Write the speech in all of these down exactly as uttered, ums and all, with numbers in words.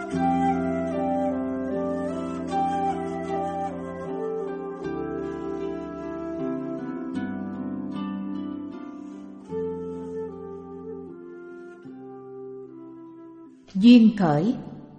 Duyên khởi.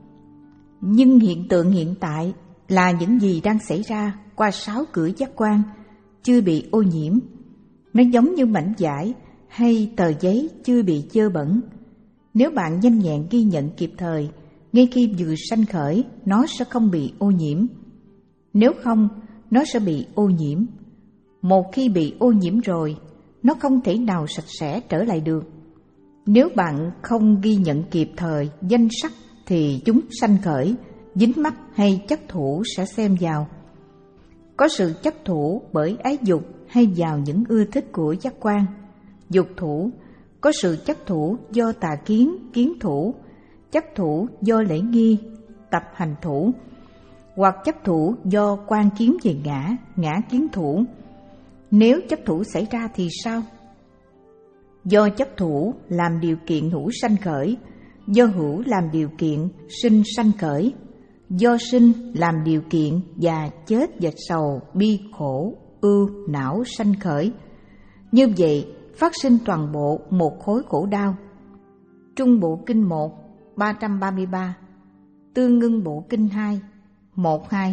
Nhưng hiện tượng hiện tại là những gì đang xảy ra qua sáu cửa giác quan chưa bị ô nhiễm. Nó giống như mảnh vải hay tờ giấy chưa bị dơ bẩn. Nếu bạn nhanh nhẹn ghi nhận kịp thời, ngay khi vừa sanh khởi, nó sẽ không bị ô nhiễm. Nếu không, nó sẽ bị ô nhiễm. Một khi bị ô nhiễm rồi, nó không thể nào sạch sẽ trở lại được. Nếu bạn không ghi nhận kịp thời danh sắc thì chúng sanh khởi, dính mắc hay chấp thủ sẽ xem vào. Có sự chấp thủ bởi ái dục hay vào những ưa thích của giác quan. Dục thủ, có sự chấp thủ do tà kiến, kiến thủ, chấp thủ do lễ nghi, tập hành thủ, hoặc chấp thủ do quan kiến về ngã, ngã kiến thủ. Nếu chấp thủ xảy ra thì sao? Do chấp thủ làm điều kiện hữu sanh khởi, do hữu làm điều kiện sinh sanh khởi, do sinh làm điều kiện già chết và sầu bi khổ ưu não sanh khởi. Như vậy phát sinh toàn bộ một khối khổ đau. Trung bộ kinh một ba trăm ba mươi ba, Tương Ngưng bộ kinh hai một hai.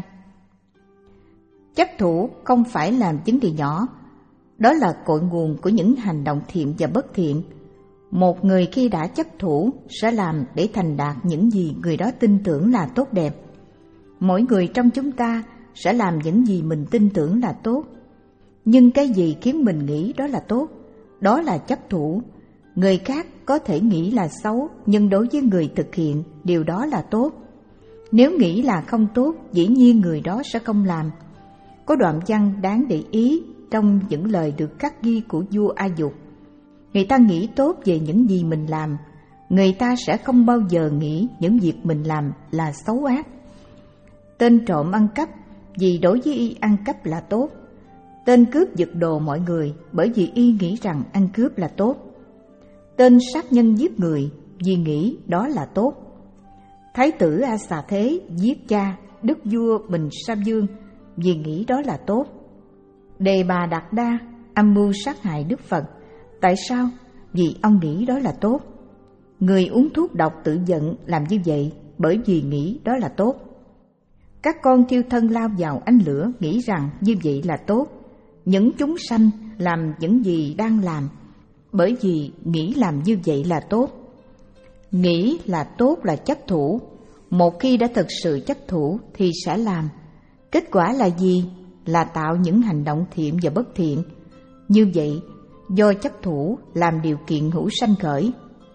Chấp thủ không phải làm vấn đề nhỏ. Đó là cội nguồn của những hành động thiện và bất thiện. Một người khi đã chấp thủ sẽ làm để thành đạt những gì người đó tin tưởng là tốt đẹp. Mỗi người trong chúng ta sẽ làm những gì mình tin tưởng là tốt. Nhưng cái gì khiến mình nghĩ đó là tốt, đó là chấp thủ. Người khác có thể nghĩ là xấu, nhưng đối với người thực hiện, điều đó là tốt. Nếu nghĩ là không tốt, dĩ nhiên người đó sẽ không làm. Có đoạn văn đáng để ý trong những lời được khắc ghi của vua A Dục. Người ta nghĩ tốt về những gì mình làm, người ta sẽ không bao giờ nghĩ những việc mình làm là xấu ác. Tên trộm ăn cắp vì đối với y ăn cắp là tốt. Tên cướp giật đồ mọi người bởi vì y nghĩ rằng ăn cướp là tốt. Tên sát nhân giết người vì nghĩ đó là tốt. Thái tử A Xà Thế giết cha đức vua Bình Sa Vương vì nghĩ đó là tốt. Đề Bà Đạt Đa âm mưu sát hại Đức Phật. Tại sao? Vì ông nghĩ đó là tốt. Người uống thuốc độc tự giận làm như vậy bởi vì nghĩ đó là tốt. Các con thiêu thân lao vào ánh lửa nghĩ rằng như vậy là tốt. Những chúng sanh làm những gì đang làm bởi vì nghĩ làm như vậy là tốt. Nghĩ là tốt là chấp thủ. Một khi đã thực sự chấp thủ thì sẽ làm. Kết quả là gì? Là tạo những hành động thiện và bất thiện. Như vậy, do chấp thủ làm điều kiện hữu sanh khởi.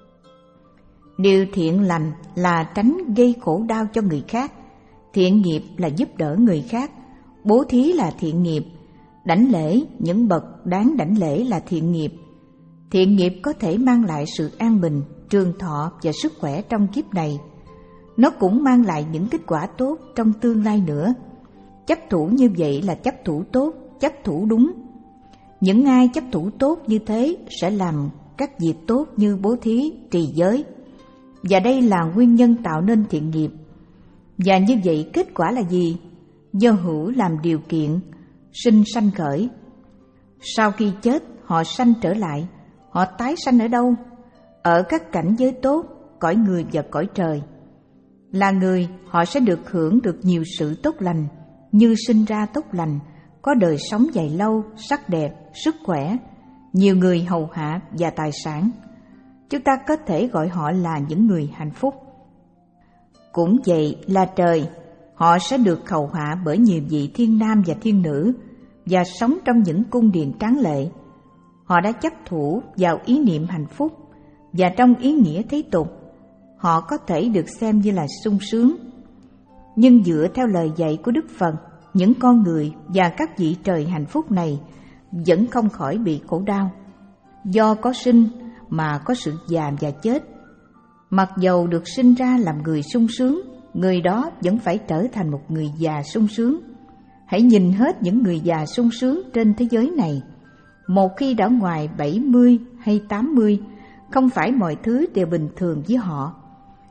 Điều thiện lành là tránh gây khổ đau cho người khác. Thiện nghiệp là giúp đỡ người khác. Bố thí là thiện nghiệp. Đảnh lễ những bậc đáng đảnh lễ là thiện nghiệp. Thiện nghiệp có thể mang lại sự an bình, trường thọ và sức khỏe trong kiếp này. Nó cũng mang lại những kết quả tốt trong tương lai nữa. Chấp thủ như vậy là chấp thủ tốt, chấp thủ đúng. Những ai chấp thủ tốt như thế sẽ làm các việc tốt như bố thí, trì giới. Và đây là nguyên nhân tạo nên thiện nghiệp. Và như vậy kết quả là gì? Do hữu làm điều kiện, sinh sanh khởi. Sau khi chết, họ sanh trở lại. Họ tái sanh ở đâu? Ở các cảnh giới tốt, cõi người và cõi trời. Là người, họ sẽ được hưởng được nhiều sự tốt lành, như sinh ra tốt lành, có đời sống dài lâu, sắc đẹp, sức khỏe, nhiều người hầu hạ và tài sản. Chúng ta có thể gọi họ là những người hạnh phúc. Cũng vậy là trời, họ sẽ được hầu hạ bởi nhiều vị thiên nam và thiên nữ và sống trong những cung điện tráng lệ. Họ đã chấp thủ vào ý niệm hạnh phúc và trong ý nghĩa thế tục, họ có thể được xem như là sung sướng. Nhưng dựa theo lời dạy của Đức Phật, những con người và các vị trời hạnh phúc này vẫn không khỏi bị khổ đau. Do có sinh mà có sự già và chết. Mặc dầu được sinh ra làm người sung sướng, người đó vẫn phải trở thành một người già sung sướng. Hãy nhìn hết những người già sung sướng trên thế giới này. Một khi đã ngoài bảy mươi hay tám mươi, không phải mọi thứ đều bình thường với họ.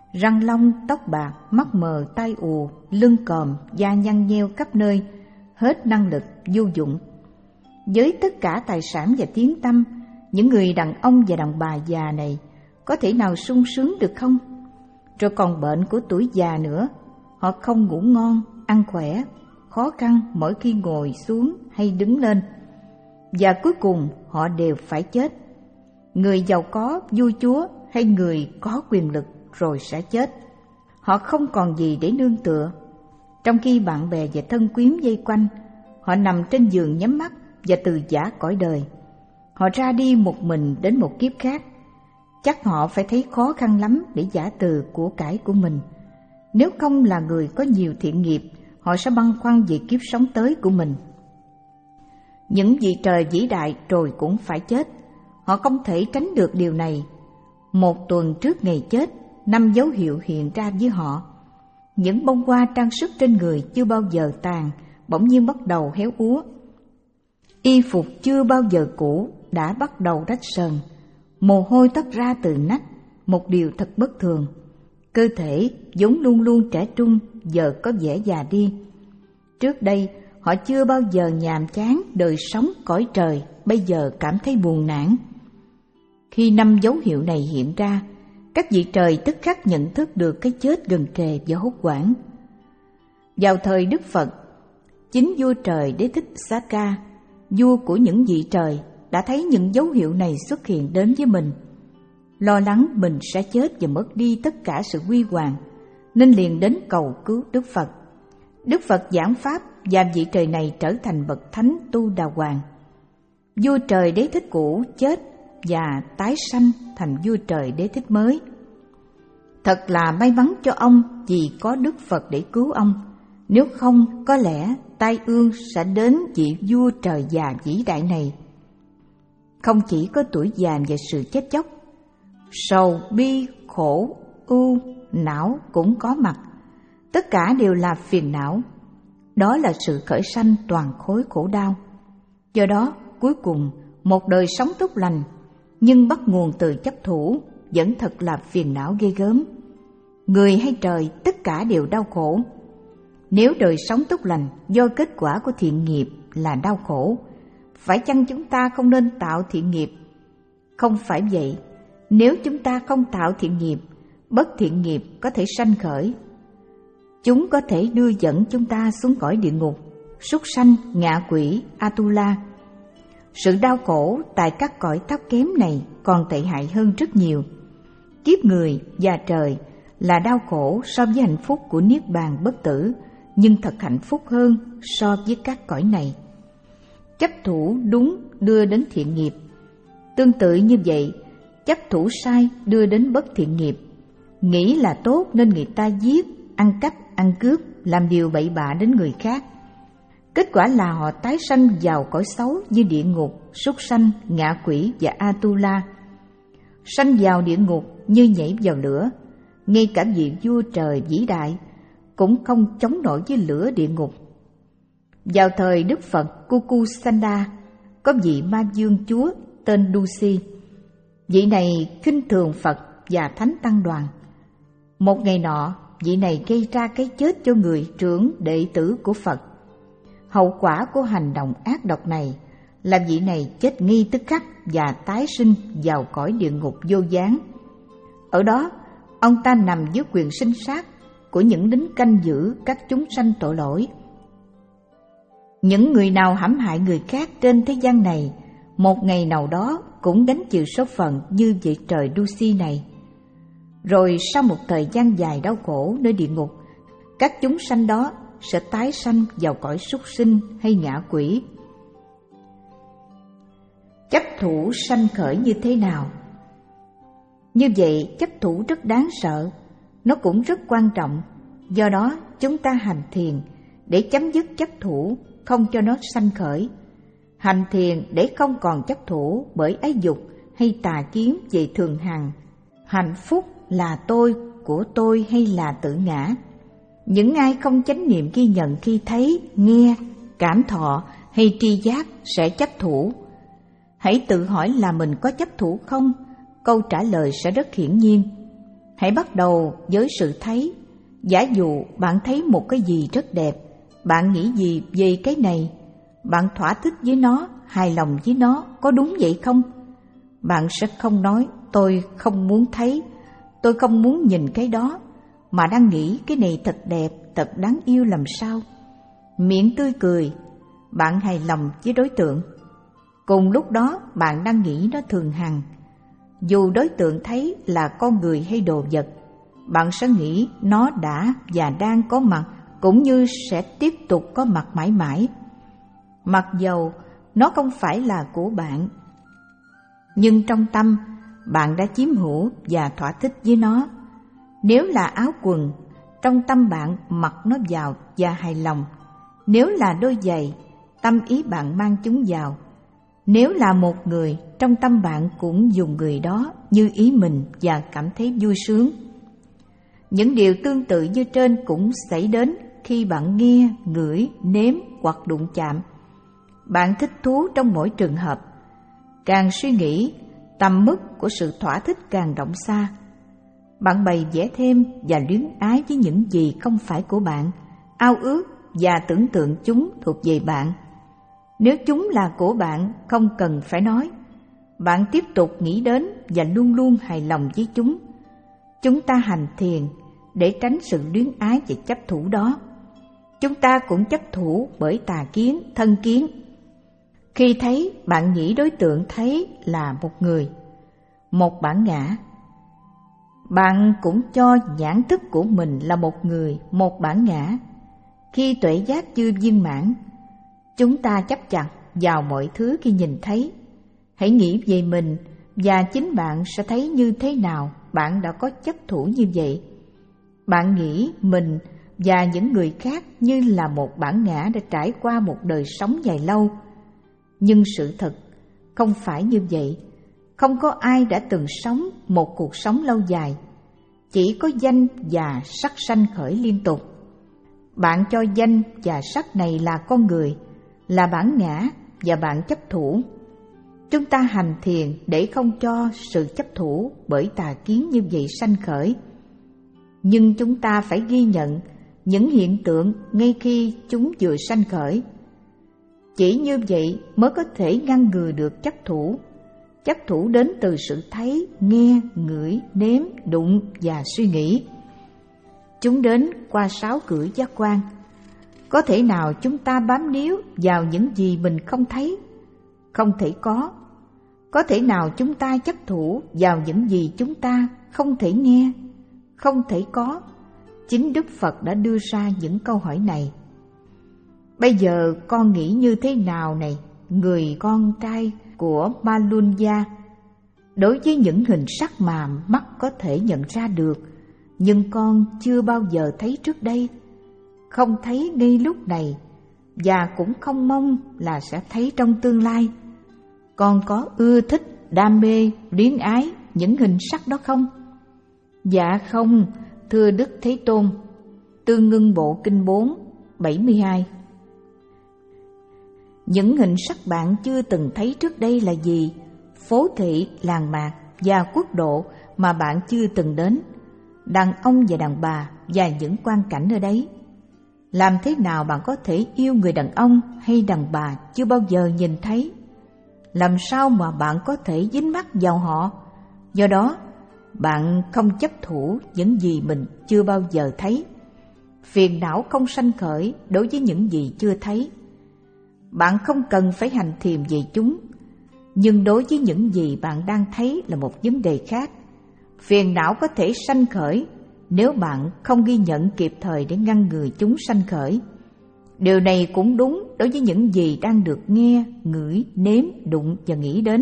răng long, tóc bạc, mắt mờ, tai ù, lưng còm, da nhăn nheo khắp nơi, hết năng lực, vô dụng. Với tất cả tài sản và tiếng tăm, những người đàn ông và đàn bà già này có thể nào sung sướng được không? Rồi còn bệnh của tuổi già nữa, họ không ngủ ngon, ăn khỏe, khó khăn mỗi khi ngồi xuống hay đứng lên. Và cuối cùng họ đều phải chết. Người giàu có, vua chúa hay người có quyền lực rồi sẽ chết. Họ không còn gì để nương tựa. Trong khi bạn bè và thân quyến vây quanh, họ nằm trên giường nhắm mắt và từ giã cõi đời. Họ ra đi một mình đến một kiếp khác. Chắc họ phải thấy khó khăn lắm để giã từ của cải của mình. Nếu không là người có nhiều thiện nghiệp, họ sẽ băn khoăn về kiếp sống tới của mình. Những vị trời vĩ đại rồi cũng phải chết. Họ không thể tránh được điều này. Một tuần trước ngày chết, năm dấu hiệu hiện ra với họ. Những bông hoa trang sức trên người chưa bao giờ tàn, bỗng nhiên bắt đầu héo úa. Y phục chưa bao giờ cũ đã bắt đầu rách sờn. Mồ hôi toát ra từ nách, một điều thật bất thường. Cơ thể vốn luôn luôn trẻ trung giờ có vẻ già đi. Trước đây họ chưa bao giờ nhàm chán đời sống cõi trời, bây giờ cảm thấy buồn nản. Khi năm dấu hiệu này hiện ra, các vị trời tức khắc nhận thức được cái chết gần kề và hốt hoảng. Vào thời Đức Phật, chính vua trời Đế Thích Sa-ca, vua của những vị trời, đã thấy những dấu hiệu này xuất hiện đến với mình. Lo lắng mình sẽ chết và mất đi tất cả sự huy hoàng, nên liền đến cầu cứu Đức Phật. Đức Phật giảng pháp và vị trời này trở thành bậc thánh Tu Đà Hoàng. Vua trời Đế Thích cũ chết và tái sanh thành vua trời Đế Thích mới. Thật là may mắn cho ông vì có Đức Phật để cứu ông. Nếu không, có lẽ tai ương sẽ đến vị vua trời già vĩ đại này. Không chỉ có tuổi già và sự chết chóc, sầu, bi, khổ, ưu, não cũng có mặt. Tất cả đều là phiền não. Đó là sự khởi sanh toàn khối khổ đau. Do đó, cuối cùng, một đời sống tốt lành, nhưng bắt nguồn từ chấp thủ, vẫn thật là phiền não ghê gớm. Người hay trời, tất cả đều đau khổ. Nếu đời sống tốt lành do kết quả của thiện nghiệp là đau khổ, phải chăng chúng ta không nên tạo thiện nghiệp? Không phải vậy. Nếu chúng ta không tạo thiện nghiệp, bất thiện nghiệp có thể sanh khởi. Chúng có thể đưa dẫn chúng ta xuống cõi địa ngục, súc sanh, ngạ quỷ, Atula. Sự đau khổ tại các cõi thấp kém này còn tệ hại hơn rất nhiều. Kiếp người và trời là đau khổ so với hạnh phúc của Niết Bàn bất tử, nhưng thật hạnh phúc hơn so với các cõi này. Chấp thủ đúng đưa đến thiện nghiệp. Tương tự như vậy, chấp thủ sai đưa đến bất thiện nghiệp. Nghĩ là tốt nên người ta giết, ăn cắp, ăn cướp, làm điều bậy bạ đến người khác. Kết quả là họ tái sanh vào cõi xấu như địa ngục, súc sanh, ngạ quỷ và Atula. Sanh vào địa ngục như nhảy vào lửa. Ngay cả vị vua trời vĩ đại cũng không chống nổi với lửa địa ngục. Vào thời Đức Phật Kukusanda, có vị ma dương chúa tên Dusi. Vị này khinh thường Phật và Thánh Tăng đoàn. Một ngày nọ, vị này gây ra cái chết cho người trưởng đệ tử của Phật. Hậu quả của hành động ác độc này là vị này chết ngay tức khắc và tái sinh vào cõi địa ngục vô gián. Ở đó, ông ta nằm dưới quyền sinh sát của những lính canh giữ các chúng sanh tội lỗi. Những người nào hãm hại người khác trên thế gian này, một ngày nào đó cũng gánh chịu số phận như vị trời Dusi này. Rồi sau một thời gian dài đau khổ nơi địa ngục, các chúng sanh đó sẽ tái sanh vào cõi súc sinh hay ngạ quỷ. Chấp thủ sanh khởi như thế nào? Như vậy, chấp thủ rất đáng sợ, nó cũng rất quan trọng. Do đó, chúng ta hành thiền để chấm dứt chấp thủ, không cho nó sanh khởi. Hành thiền để không còn chấp thủ bởi ái dục hay tà kiến về thường hằng, hạnh phúc là tôi, của tôi hay là tự ngã. Những ai không chánh niệm ghi nhận khi thấy, nghe, cảm thọ hay tri giác sẽ chấp thủ. Hãy tự hỏi là mình có chấp thủ không? Câu trả lời sẽ rất hiển nhiên. Hãy bắt đầu với sự thấy. Giả dụ bạn thấy một cái gì rất đẹp, bạn nghĩ gì về cái này? Bạn thỏa thích với nó, hài lòng với nó, có đúng vậy không? Bạn sẽ không nói tôi không muốn thấy, tôi không muốn nhìn cái đó, mà đang nghĩ cái này thật đẹp, thật đáng yêu làm sao. Miệng tươi cười, bạn hài lòng với đối tượng. Cùng lúc đó bạn đang nghĩ nó thường hằng. Dù đối tượng thấy là con người hay đồ vật, bạn sẽ nghĩ nó đã và đang có mặt, cũng như sẽ tiếp tục có mặt mãi mãi. Mặc dầu nó không phải là của bạn, nhưng trong tâm bạn đã chiếm hữu và thỏa thích với nó. Nếu là áo quần, trong tâm bạn mặc nó vào và hài lòng. Nếu là đôi giày, tâm ý bạn mang chúng vào. Nếu là một người, trong tâm bạn cũng dùng người đó như ý mình và cảm thấy vui sướng. Những điều tương tự như trên cũng xảy đến khi bạn nghe, ngửi, nếm hoặc đụng chạm. Bạn thích thú trong mỗi trường hợp. Càng suy nghĩ, tầm mức của sự thỏa thích càng rộng xa. Bạn bày vẽ thêm và luyến ái với những gì không phải của bạn, ao ước và tưởng tượng chúng thuộc về bạn. Nếu chúng là của bạn, không cần phải nói. Bạn tiếp tục nghĩ đến và luôn luôn hài lòng với chúng. Chúng ta hành thiền để tránh sự luyến ái và chấp thủ đó. Chúng ta cũng chấp thủ bởi tà kiến, thân kiến. Khi thấy, bạn nghĩ đối tượng thấy là một người, một bản ngã. Bạn cũng cho nhãn thức của mình là một người, một bản ngã. Khi tuệ giác chưa viên mãn, chúng ta chấp chặt vào mọi thứ khi nhìn thấy. Hãy nghĩ về mình và chính bạn sẽ thấy như thế nào bạn đã có chấp thủ như vậy. Bạn nghĩ mình và những người khác như là một bản ngã đã trải qua một đời sống dài lâu. Nhưng sự thật không phải như vậy. Không có ai đã từng sống một cuộc sống lâu dài. Chỉ có danh và sắc sanh khởi liên tục. Bạn cho danh và sắc này là con người, là bản ngã, và bạn chấp thủ. Chúng ta hành thiền để không cho sự chấp thủ bởi tà kiến như vậy sanh khởi. Nhưng chúng ta phải ghi nhận những hiện tượng ngay khi chúng vừa sanh khởi. Chỉ như vậy mới có thể ngăn ngừa được chấp thủ. Chấp thủ đến từ sự thấy, nghe, ngửi, nếm, đụng và suy nghĩ. Chúng đến qua sáu cửa giác quan. Có thể nào chúng ta bám níu vào những gì mình không thấy? Không thể có. Có thể nào chúng ta chấp thủ vào những gì chúng ta không thể nghe? Không thể có. Chính Đức Phật đã đưa ra những câu hỏi này. Bây giờ con nghĩ như thế nào này, người con trai của Malunja? Đối với những hình sắc mà mắt có thể nhận ra được, nhưng con chưa bao giờ thấy trước đây, không thấy ngay lúc này, và cũng không mong là sẽ thấy trong tương lai. Con có ưa thích, đam mê, luyến ái những hình sắc đó không? Dạ không, thưa Đức Thế Tôn. Tương Ngưng Bộ Kinh bốn, bảy mươi hai. Những hình sắc bạn chưa từng thấy trước đây là gì? Phố thị, làng mạc và quốc độ mà bạn chưa từng đến, đàn ông và đàn bà và những quan cảnh ở đấy. Làm thế nào bạn có thể yêu người đàn ông hay đàn bà chưa bao giờ nhìn thấy? Làm sao mà bạn có thể dính mắc vào họ? Do đó, bạn không chấp thủ những gì mình chưa bao giờ thấy. Phiền não không sanh khởi đối với những gì chưa thấy. Bạn không cần phải hành thiền về chúng, nhưng đối với những gì bạn đang thấy là một vấn đề khác. Phiền não có thể sanh khởi nếu bạn không ghi nhận kịp thời để ngăn ngừa chúng sanh khởi. Điều này cũng đúng đối với những gì đang được nghe, ngửi, nếm, đụng và nghĩ đến.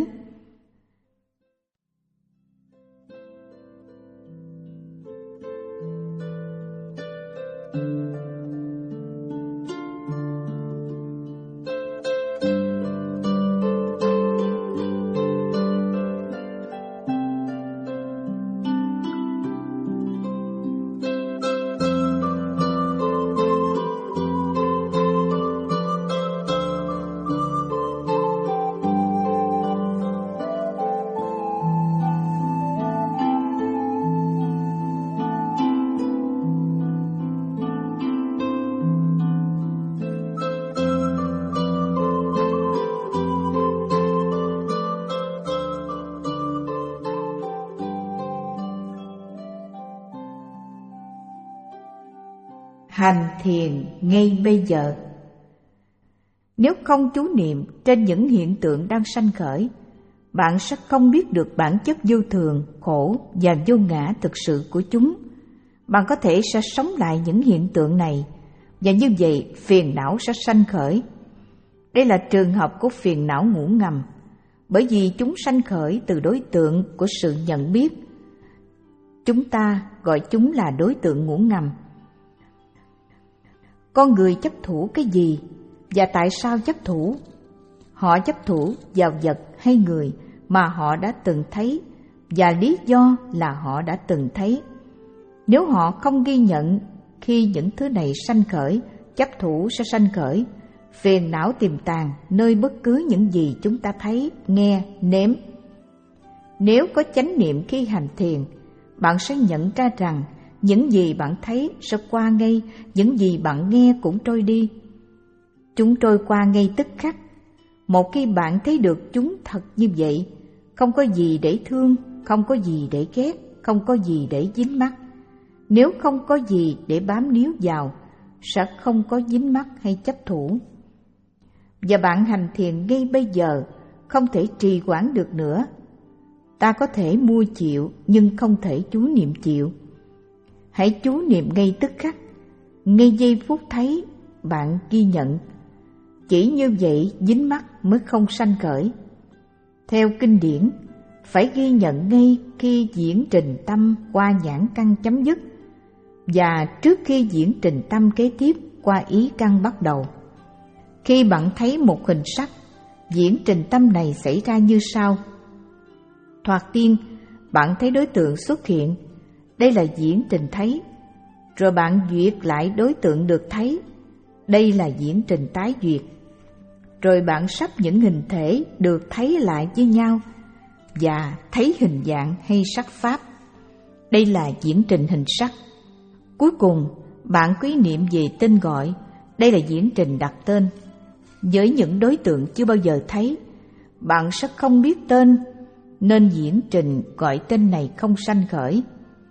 hành thiền ngay bây giờ. Nếu không chú niệm trên những hiện tượng đang sanh khởi, bạn sẽ không biết được bản chất vô thường, khổ và vô ngã thực sự của chúng. Bạn có thể sẽ sống lại những hiện tượng này, và như vậy phiền não sẽ sanh khởi. Đây là trường hợp của phiền não ngủ ngầm, bởi vì chúng sanh khởi từ đối tượng của sự nhận biết. Chúng ta gọi chúng là đối tượng ngủ ngầm. Con người chấp thủ cái gì và tại sao chấp thủ? Họ chấp thủ vào vật hay người mà họ đã từng thấy, và lý do là họ đã từng thấy. Nếu họ không ghi nhận khi những thứ này sanh khởi, chấp thủ sẽ sanh khởi. Phiền não tiềm tàng nơi bất cứ những gì chúng ta thấy, nghe, nếm. Nếu có chánh niệm khi hành thiền, bạn sẽ nhận ra rằng những gì bạn thấy sẽ qua ngay, những gì bạn nghe cũng trôi đi. Chúng trôi qua ngay tức khắc. Một khi bạn thấy được chúng thật như vậy, không có gì để thương, không có gì để ghét, không có gì để dính mắc. Nếu không có gì để bám níu vào, sẽ không có dính mắc hay chấp thủ. Và bạn hành thiền ngay bây giờ, không thể trì hoãn được nữa. Ta có thể mua chịu nhưng không thể chú niệm chịu. Hãy chú niệm ngay tức khắc, ngay giây phút thấy, bạn ghi nhận. Chỉ như vậy dính mắc mới không sanh khởi. Theo kinh điển, phải ghi nhận ngay khi diễn trình tâm qua nhãn căn chấm dứt, và trước khi diễn trình tâm kế tiếp qua ý căn bắt đầu. Khi bạn thấy một hình sắc, diễn trình tâm này xảy ra như sau. Thoạt tiên, bạn thấy đối tượng xuất hiện, đây là diễn trình thấy. Rồi bạn duyệt lại đối tượng được thấy, đây là diễn trình tái duyệt. Rồi bạn sắp những hình thể được thấy lại với nhau và thấy hình dạng hay sắc pháp, đây là diễn trình hình sắc. Cuối cùng, bạn quý niệm về tên gọi, đây là diễn trình đặt tên. Với những đối tượng chưa bao giờ thấy, bạn sẽ không biết tên, nên diễn trình gọi tên này không sanh khởi.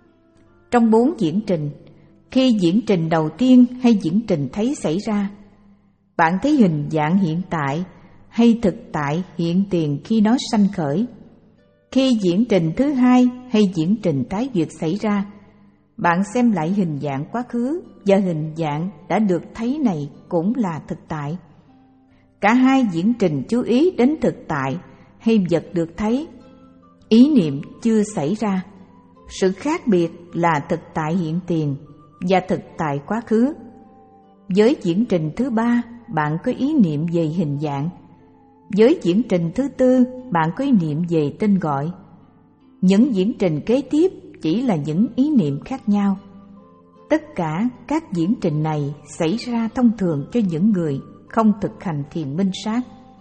Trong bốn diễn trình, khi diễn trình đầu tiên hay diễn trình thấy xảy ra, bạn thấy hình dạng hiện tại hay thực tại hiện tiền khi nó sanh khởi. Khi diễn trình thứ hai hay diễn trình tái duyệt xảy ra, bạn xem lại hình dạng quá khứ và hình dạng đã được thấy này cũng là thực tại. Cả hai diễn trình chú ý đến thực tại hay vật được thấy, ý niệm chưa xảy ra. Sự khác biệt là thực tại hiện tiền và thực tại quá khứ. Với diễn trình thứ ba, bạn có ý niệm về hình dạng. Với diễn trình thứ tư, bạn có ý niệm về tên gọi. Những diễn trình kế tiếp chỉ là những ý niệm khác nhau. Tất cả các diễn trình này xảy ra thông thường cho những người không thực hành thiền minh sát.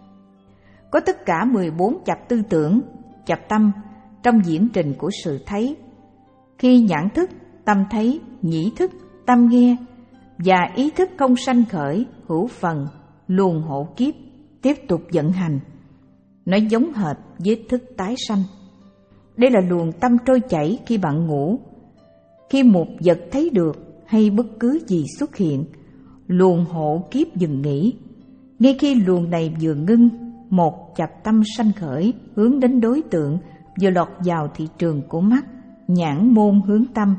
Có tất cả mười bốn chập tư tưởng, chập tâm trong diễn trình của sự thấy. Khi nhãn thức, tâm thấy, nhĩ thức, tâm nghe và ý thức không sanh khởi, hữu phần, luồng hộ kiếp tiếp tục vận hành. Nó giống hệt với thức tái sanh. Đây là luồng tâm trôi chảy khi bạn ngủ. Khi một vật thấy được hay bất cứ gì xuất hiện, luồng hộ kiếp dừng nghỉ. Ngay khi luồng này vừa ngưng, một chập tâm sanh khởi hướng đến đối tượng vừa lọt vào thị trường của mắt, nhãn môn hướng tâm.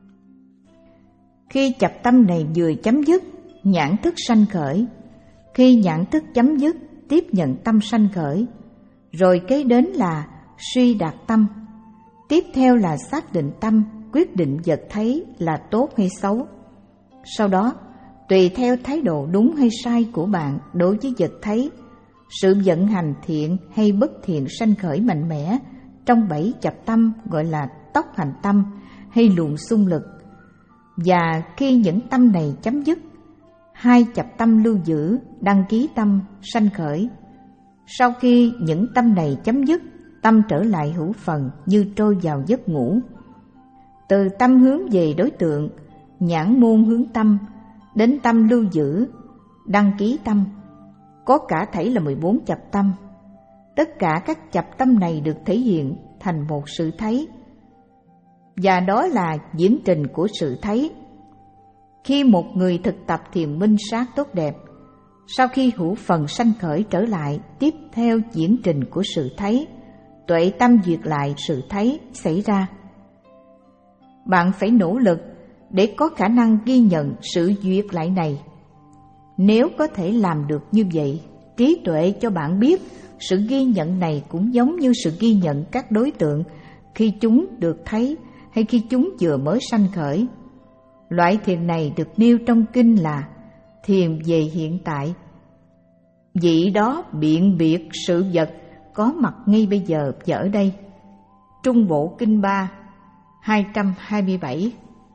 Khi chập tâm này vừa chấm dứt, nhãn thức sanh khởi. Khi nhãn thức chấm dứt, tiếp nhận tâm sanh khởi. Rồi kế đến là suy đạt tâm. Tiếp theo là xác định tâm, quyết định vật thấy là tốt hay xấu. Sau đó, tùy theo thái độ đúng hay sai của bạn đối với vật thấy, sự vận hành thiện hay bất thiện sanh khởi mạnh mẽ trong bảy chập tâm gọi là tốc hành tâm hay luồng xung lực. Và khi những tâm này chấm dứt, hai chập tâm lưu giữ, đăng ký tâm sanh khởi. Sau khi những tâm này chấm dứt, tâm trở lại hữu phần như trôi vào giấc ngủ. Từ tâm hướng về đối tượng, nhãn môn hướng tâm, đến tâm lưu giữ, đăng ký tâm, có cả thảy là mười bốn chập tâm. Tất cả các chập tâm này được thể hiện thành một sự thấy, và đó là diễn trình của sự thấy. Khi một người thực tập thiền minh sát tốt đẹp, sau khi hữu phần sanh khởi trở lại tiếp theo diễn trình của sự thấy, tuệ tâm duyệt lại sự thấy xảy ra. Bạn phải nỗ lực để có khả năng ghi nhận sự duyệt lại này. Nếu có thể làm được như vậy, trí tuệ cho bạn biết sự ghi nhận này cũng giống như sự ghi nhận các đối tượng khi chúng được thấy hay khi chúng vừa mới sanh khởi. Loại thiền này được nêu trong kinh là thiền về hiện tại. Vị đó biện biệt sự vật có mặt ngay bây giờ và ở đây. Trung Bộ Kinh ba, hai trăm hai mươi bảy.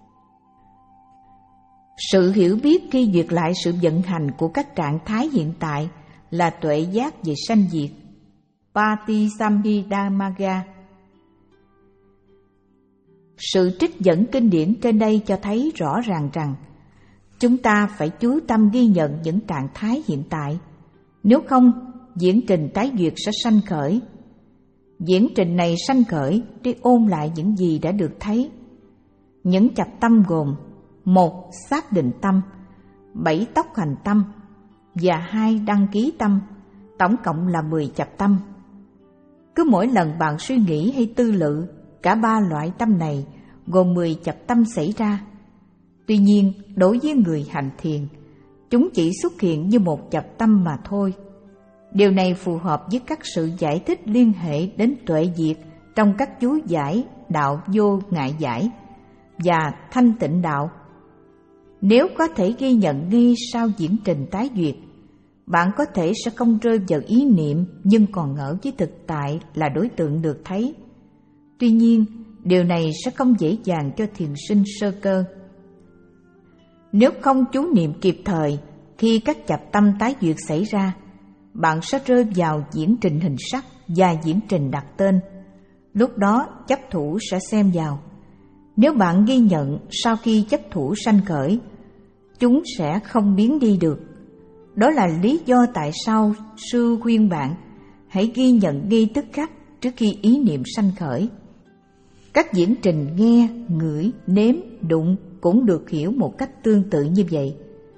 Sự hiểu biết khi duyệt lại sự vận hành của các trạng thái hiện tại là tuệ giác về sanh diệt, Patisamhidamagga. Sự trích dẫn kinh điển trên đây cho thấy rõ ràng rằng chúng ta phải chú tâm ghi nhận những trạng thái hiện tại. Nếu không, diễn trình tái duyệt sẽ sanh khởi. Diễn trình này sanh khởi để ôn lại những gì đã được thấy. Những chập tâm gồm: một xác định tâm, bảy tốc hành tâm và hai đăng ký tâm, tổng cộng là mười chập tâm. Cứ mỗi lần bạn suy nghĩ hay tư lự, cả ba loại tâm này gồm mười chập tâm xảy ra. Tuy nhiên, đối với người hành thiền, chúng chỉ xuất hiện như một chập tâm mà thôi. Điều này phù hợp với các sự giải thích liên hệ đến tuệ diệt trong các chú giải đạo vô ngại giải và thanh tịnh đạo. Nếu có thể ghi nhận ngay sau diễn trình tái duyệt, bạn có thể sẽ không rơi vào ý niệm nhưng còn ngỡ với thực tại là đối tượng được thấy. Tuy nhiên, điều này sẽ không dễ dàng cho thiền sinh sơ cơ. Nếu không chú niệm kịp thời khi các chập tâm tái duyệt xảy ra, bạn sẽ rơi vào diễn trình hình sắc và diễn trình đặt tên. Lúc đó chấp thủ sẽ xem vào. Nếu bạn ghi nhận sau khi chấp thủ sanh khởi, chúng sẽ không biến đi được. Đó là lý do tại sao sư khuyên bạn hãy ghi nhận ngay tức khắc trước khi ý niệm sanh khởi. Các diễn trình nghe, ngửi, nếm, đụng cũng được hiểu một cách tương tự như vậy.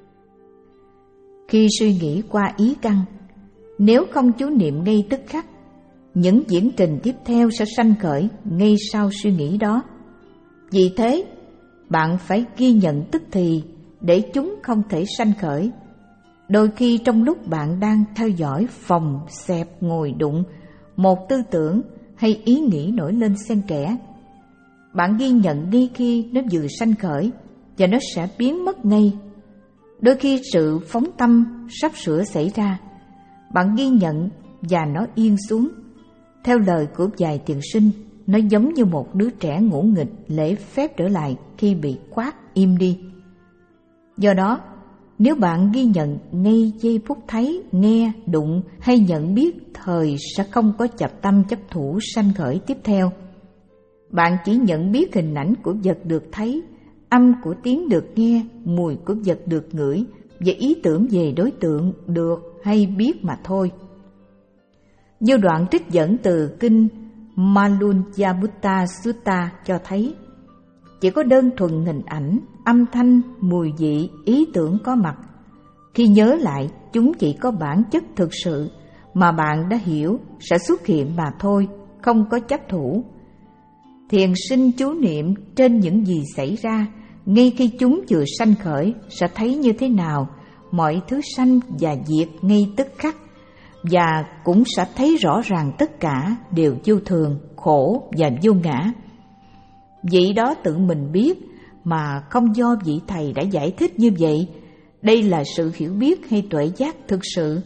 Khi suy nghĩ qua ý căn, nếu không chú niệm ngay tức khắc, những diễn trình tiếp theo sẽ sanh khởi ngay sau suy nghĩ đó. Vì thế, bạn phải ghi nhận tức thì để chúng không thể sanh khởi. Đôi khi trong lúc bạn đang theo dõi phòng, xẹp, ngồi, đụng, một tư tưởng hay ý nghĩ nổi lên xen kẽ, bạn ghi nhận ngay khi nó vừa sanh khởi và nó sẽ biến mất ngay. Đôi khi sự phóng tâm sắp sửa xảy ra, bạn ghi nhận và nó yên xuống. Theo lời của vài thiền sinh, nó giống như một đứa trẻ ngỗ nghịch lễ phép trở lại khi bị quát im đi. Do đó, nếu bạn ghi nhận ngay giây phút thấy, nghe, đụng hay nhận biết, thời sẽ không có chập tâm chấp thủ sanh khởi tiếp theo. Bạn chỉ nhận biết hình ảnh của vật được thấy, âm của tiếng được nghe, mùi của vật được ngửi và ý tưởng về đối tượng được hay biết mà thôi. Như đoạn trích dẫn từ kinh Malunjabutta Sutta cho thấy, chỉ có đơn thuần hình ảnh, âm thanh, mùi vị, ý tưởng có mặt. Khi nhớ lại, chúng chỉ có bản chất thực sự mà bạn đã hiểu sẽ xuất hiện mà thôi, không có chấp thủ. Thiền sinh chú niệm trên những gì xảy ra ngay khi chúng vừa sanh khởi sẽ thấy như thế nào, mọi thứ sanh và diệt ngay tức khắc, và cũng sẽ thấy rõ ràng tất cả đều vô thường, khổ và vô ngã. Vị đó tự mình biết mà không do vị thầy đã giải thích như vậy. Đây là sự hiểu biết hay tuệ giác thực sự.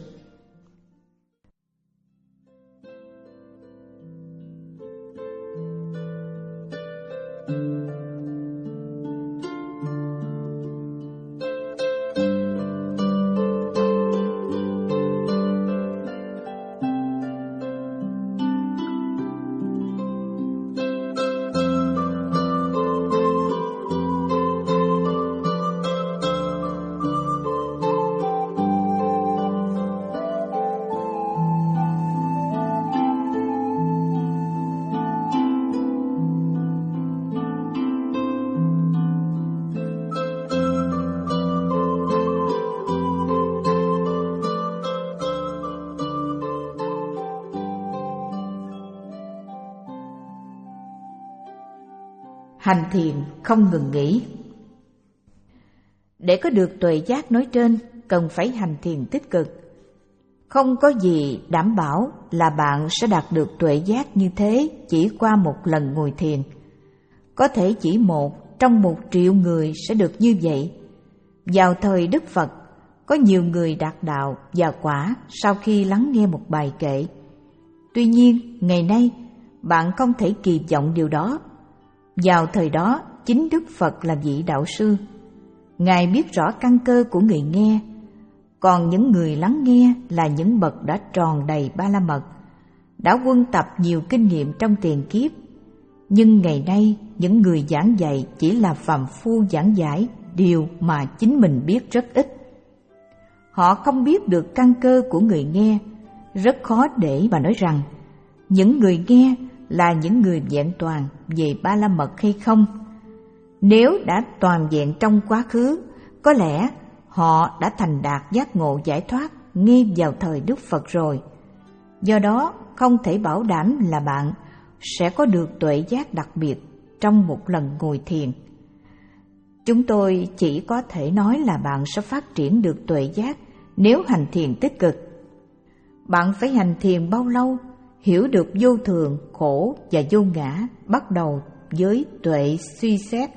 hành thiền không ngừng nghỉ. Để có được tuệ giác nói trên, cần phải hành thiền tích cực. Không có gì đảm bảo là bạn sẽ đạt được tuệ giác như thế chỉ qua một lần ngồi thiền. Có thể chỉ một trong một triệu người sẽ được như vậy. Vào thời Đức Phật, có nhiều người đạt đạo và quả sau khi lắng nghe một bài kệ. Tuy nhiên, ngày nay, bạn không thể kỳ vọng điều đó. Vào thời đó, chính Đức Phật là vị đạo sư. Ngài biết rõ căn cơ của người nghe, còn những người lắng nghe là những bậc đã tròn đầy ba la mật, đã quân tập nhiều kinh nghiệm trong tiền kiếp. Nhưng ngày nay, những người giảng dạy chỉ là phàm phu giảng giải điều mà chính mình biết rất ít. Họ không biết được căn cơ của người nghe, rất khó để mà nói rằng những người nghe là những người vẹn toàn về ba la mật hay không. Nếu đã toàn vẹn trong quá khứ, có lẽ họ đã thành đạt giác ngộ giải thoát ngay vào thời Đức Phật rồi. Do đó, không thể bảo đảm là bạn sẽ có được tuệ giác đặc biệt trong một lần ngồi thiền. Chúng tôi chỉ có thể nói là bạn sẽ phát triển được tuệ giác nếu hành thiền tích cực. Bạn phải hành thiền bao lâu? Hiểu được vô thường, khổ và vô ngã bắt đầu với tuệ suy xét.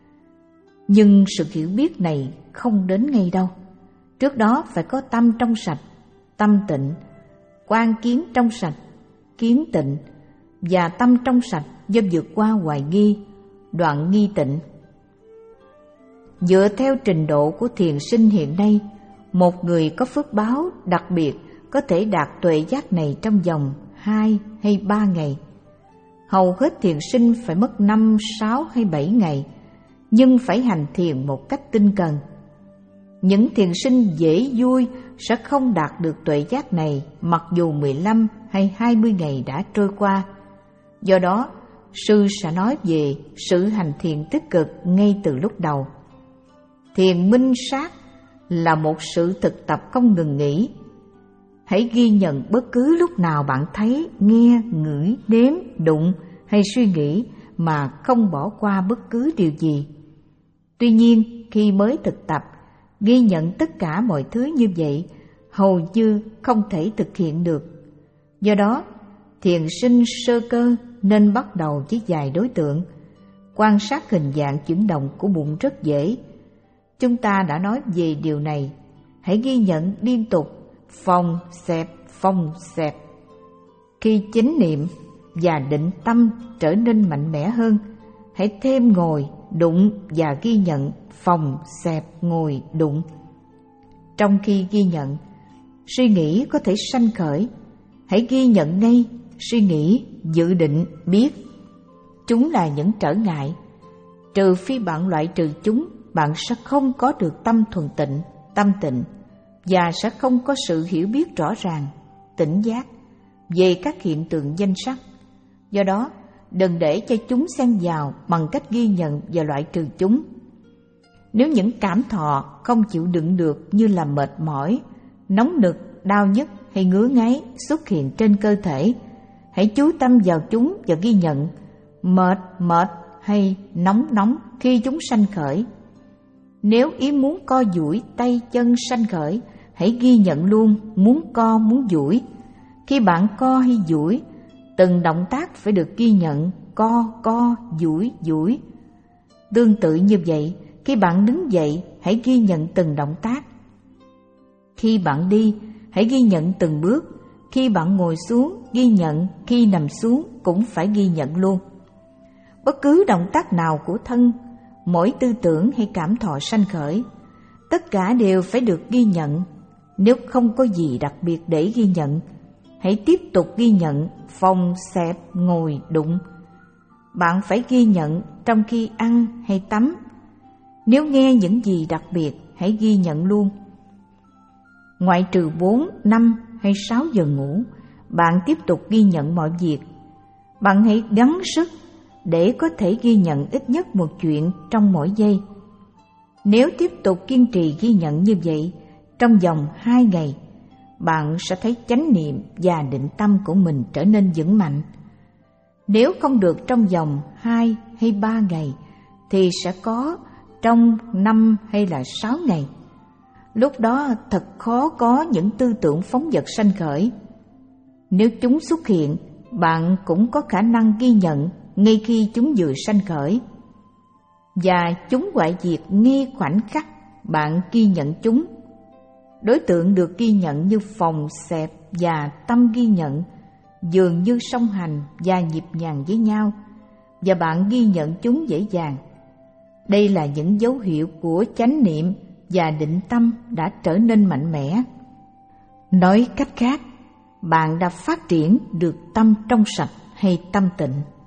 Nhưng sự hiểu biết này không đến ngay đâu. Trước đó phải có tâm trong sạch, tâm tịnh, quan kiến trong sạch, kiến tịnh, và tâm trong sạch do vượt qua hoài nghi, đoạn nghi tịnh. Dựa theo trình độ của thiền sinh hiện nay, một người có phước báo đặc biệt có thể đạt tuệ giác này trong vòng hai hay ba ngày. Hầu hết thiền sinh phải mất năm, sáu hay bảy ngày, nhưng phải hành thiền một cách tinh cần. Những thiền sinh dễ vui sẽ không đạt được tuệ giác này mặc dù mười lăm hay hai mươi ngày đã trôi qua. Do đó, sư sẽ nói về sự hành thiền tích cực ngay từ lúc đầu. Thiền minh sát là một sự thực tập không ngừng nghỉ. Hãy ghi nhận bất cứ lúc nào bạn thấy, nghe, ngửi, nếm, đụng hay suy nghĩ mà không bỏ qua bất cứ điều gì. Tuy nhiên, khi mới thực tập, ghi nhận tất cả mọi thứ như vậy hầu như không thể thực hiện được. Do đó, thiền sinh sơ cơ nên bắt đầu với vài đối tượng. Quan sát hình dạng chuyển động của bụng rất dễ. Chúng ta đã nói về điều này. Hãy ghi nhận liên tục phòng xẹp, phòng xẹp. Khi chánh niệm và định tâm trở nên mạnh mẽ hơn, hãy thêm ngồi, đụng và ghi nhận phòng xẹp, ngồi, đụng. Trong khi ghi nhận, suy nghĩ có thể sanh khởi. Hãy ghi nhận ngay suy nghĩ, dự định, biết. Chúng là những trở ngại. Trừ phi bạn loại trừ chúng, bạn sẽ không có được tâm thuần tịnh, tâm tịnh, và sẽ không có sự hiểu biết rõ ràng, tỉnh giác về các hiện tượng danh sắc. Do đó, đừng để cho chúng xen vào bằng cách ghi nhận và loại trừ chúng. Nếu những cảm thọ không chịu đựng được như là mệt mỏi, nóng nực, đau nhức hay ngứa ngáy xuất hiện trên cơ thể, hãy chú tâm vào chúng và ghi nhận mệt mệt hay nóng nóng khi chúng sanh khởi. Nếu ý muốn co duỗi tay chân sanh khởi, hãy ghi nhận luôn muốn co muốn duỗi. Khi bạn co hay duỗi, từng động tác phải được ghi nhận co co duỗi duỗi. Tương tự như vậy, khi bạn đứng dậy, hãy ghi nhận từng động tác. Khi bạn đi, hãy ghi nhận từng bước. Khi bạn ngồi xuống, ghi nhận. Khi nằm xuống, cũng phải ghi nhận luôn. Bất cứ động tác nào của thân, mỗi tư tưởng hay cảm thọ sanh khởi, tất cả đều phải được ghi nhận. Nếu không có gì đặc biệt để ghi nhận, hãy tiếp tục ghi nhận phòng xẹp, ngồi, đụng. Bạn phải ghi nhận trong khi ăn hay tắm. Nếu nghe những gì đặc biệt, hãy ghi nhận luôn. Ngoại trừ bốn, năm hay sáu giờ ngủ, bạn tiếp tục ghi nhận mọi việc. Bạn hãy gắng sức để có thể ghi nhận ít nhất một chuyện trong mỗi giây. Nếu tiếp tục kiên trì ghi nhận như vậy, trong vòng hai ngày, bạn sẽ thấy chánh niệm và định tâm của mình trở nên vững mạnh. Nếu không được trong vòng hai hay ba ngày thì sẽ có trong năm hay là sáu ngày. Lúc đó thật khó có những tư tưởng phóng dật sanh khởi. Nếu chúng xuất hiện, bạn cũng có khả năng ghi nhận ngay khi chúng vừa sanh khởi. Và chúng hoại diệt ngay khoảnh khắc bạn ghi nhận chúng. Đối tượng được ghi nhận như phòng xẹp và tâm ghi nhận dường như song hành và nhịp nhàng với nhau, và bạn ghi nhận chúng dễ dàng. Đây là những dấu hiệu của chánh niệm và định tâm đã trở nên mạnh mẽ. Nói cách khác, bạn đã phát triển được tâm trong sạch hay tâm tịnh.